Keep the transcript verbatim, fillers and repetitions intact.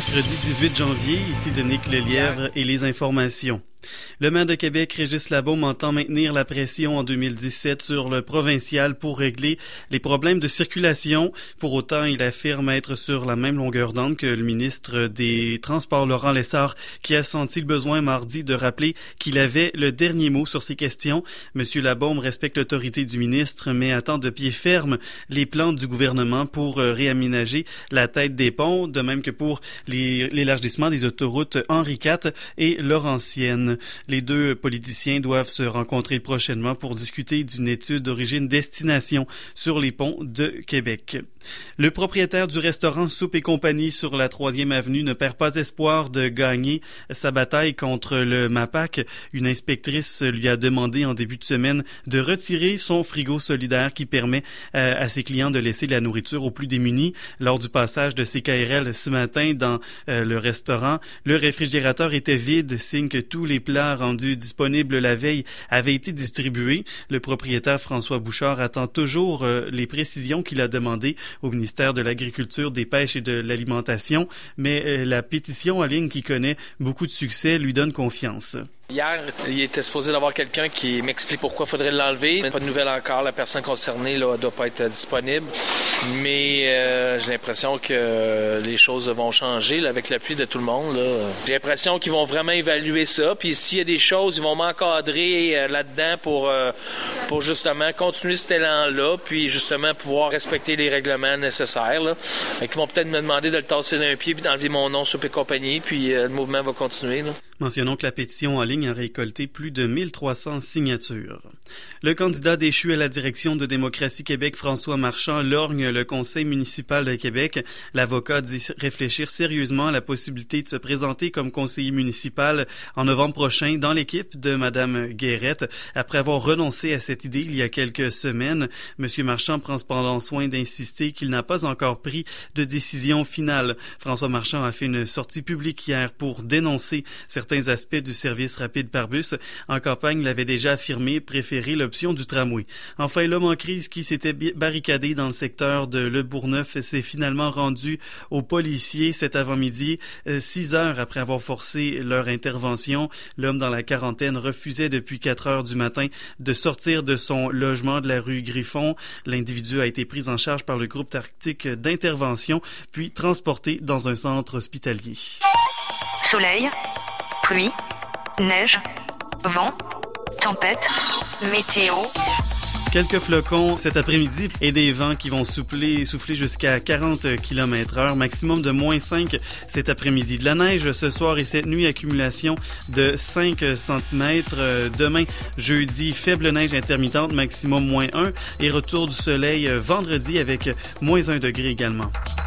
mercredi dix-huit janvier, ici Denis Lelièvre et les informations. Le maire de Québec, Régis Labaume, entend maintenir la pression en deux mille dix-sept sur le provincial pour régler les problèmes de circulation. Pour autant, il affirme être sur la même longueur d'onde que le ministre des Transports, Laurent Lessard, qui a senti le besoin mardi de rappeler qu'il avait le dernier mot sur ces questions. Monsieur Labaume respecte l'autorité du ministre, mais attend de pied ferme les plans du gouvernement pour réaménager la tête des ponts, de même que pour les, l'élargissement des autoroutes Henri quatre et Laurentienne. Les deux politiciens doivent se rencontrer prochainement pour discuter d'une étude d'origine-destination sur les ponts de Québec. Le propriétaire du restaurant Soupe et Compagnie sur la troisième avenue ne perd pas espoir de gagner sa bataille contre le MAPAC. Une inspectrice lui a demandé en début de semaine de retirer son frigo solidaire qui permet euh, à ses clients de laisser de la nourriture aux plus démunis. Lors du passage de C K R L ce matin dans euh, le restaurant, le réfrigérateur était vide, signe que tous les plats rendus disponibles la veille avaient été distribués. Le propriétaire François Bouchard attend toujours euh, les précisions qu'il a demandées au ministère de l'Agriculture, des Pêches et de l'Alimentation, mais euh, la pétition en ligne qui connaît beaucoup de succès lui donne confiance. Hier, il était supposé d'avoir quelqu'un qui m'explique pourquoi il faudrait l'enlever. Pas de nouvelles encore. La personne concernée ne doit pas être disponible. Mais euh, j'ai l'impression que les choses vont changer là, avec l'appui de tout le monde. Là. J'ai l'impression qu'ils vont vraiment évaluer ça. Puis s'il y a des choses, ils vont m'encadrer euh, là-dedans pour, euh, pour justement continuer cet élan-là. Puis justement pouvoir respecter les règlements nécessaires. Là. Ils vont peut-être me demander de le tasser d'un pied puis d'enlever mon nom Soupe et Compagnie. Puis euh, le mouvement va continuer. Là. Mentionnons que la pétition en ligne a récolté plus de mille trois cents signatures. Le candidat déchu à la direction de Démocratie Québec, François Marchand, lorgne le conseil municipal de Québec. L'avocat dit réfléchir sérieusement à la possibilité de se présenter comme conseiller municipal en novembre prochain dans l'équipe de Mme Guérette. Après avoir renoncé à cette idée il y a quelques semaines, M. Marchand prend cependant soin d'insister qu'il n'a pas encore pris de décision finale. François Marchand a fait une sortie publique hier pour dénoncer certains aspects du service rapide par bus. En campagne, il avait déjà affirmé préférer l'option du tramway. Enfin, l'homme en crise qui s'était barricadé dans le secteur de Le Bourgneuf s'est finalement rendu aux policiers cet avant-midi, six heures après avoir forcé leur intervention. L'homme dans la quarantaine refusait depuis quatre heures du matin de sortir de son logement de la rue Griffon. L'individu a été pris en charge par le groupe tactique d'intervention, puis transporté dans un centre hospitalier. Soleil, pluie, neige, vent, tempête, météo. Quelques flocons cet après-midi et des vents qui vont souffler, souffler jusqu'à quarante kilomètres heure, maximum de moins cinq cet après-midi. De la neige ce soir et cette nuit, accumulation de cinq centimètres. Demain, jeudi, faible neige intermittente, maximum moins un et retour du soleil vendredi avec moins un degré également.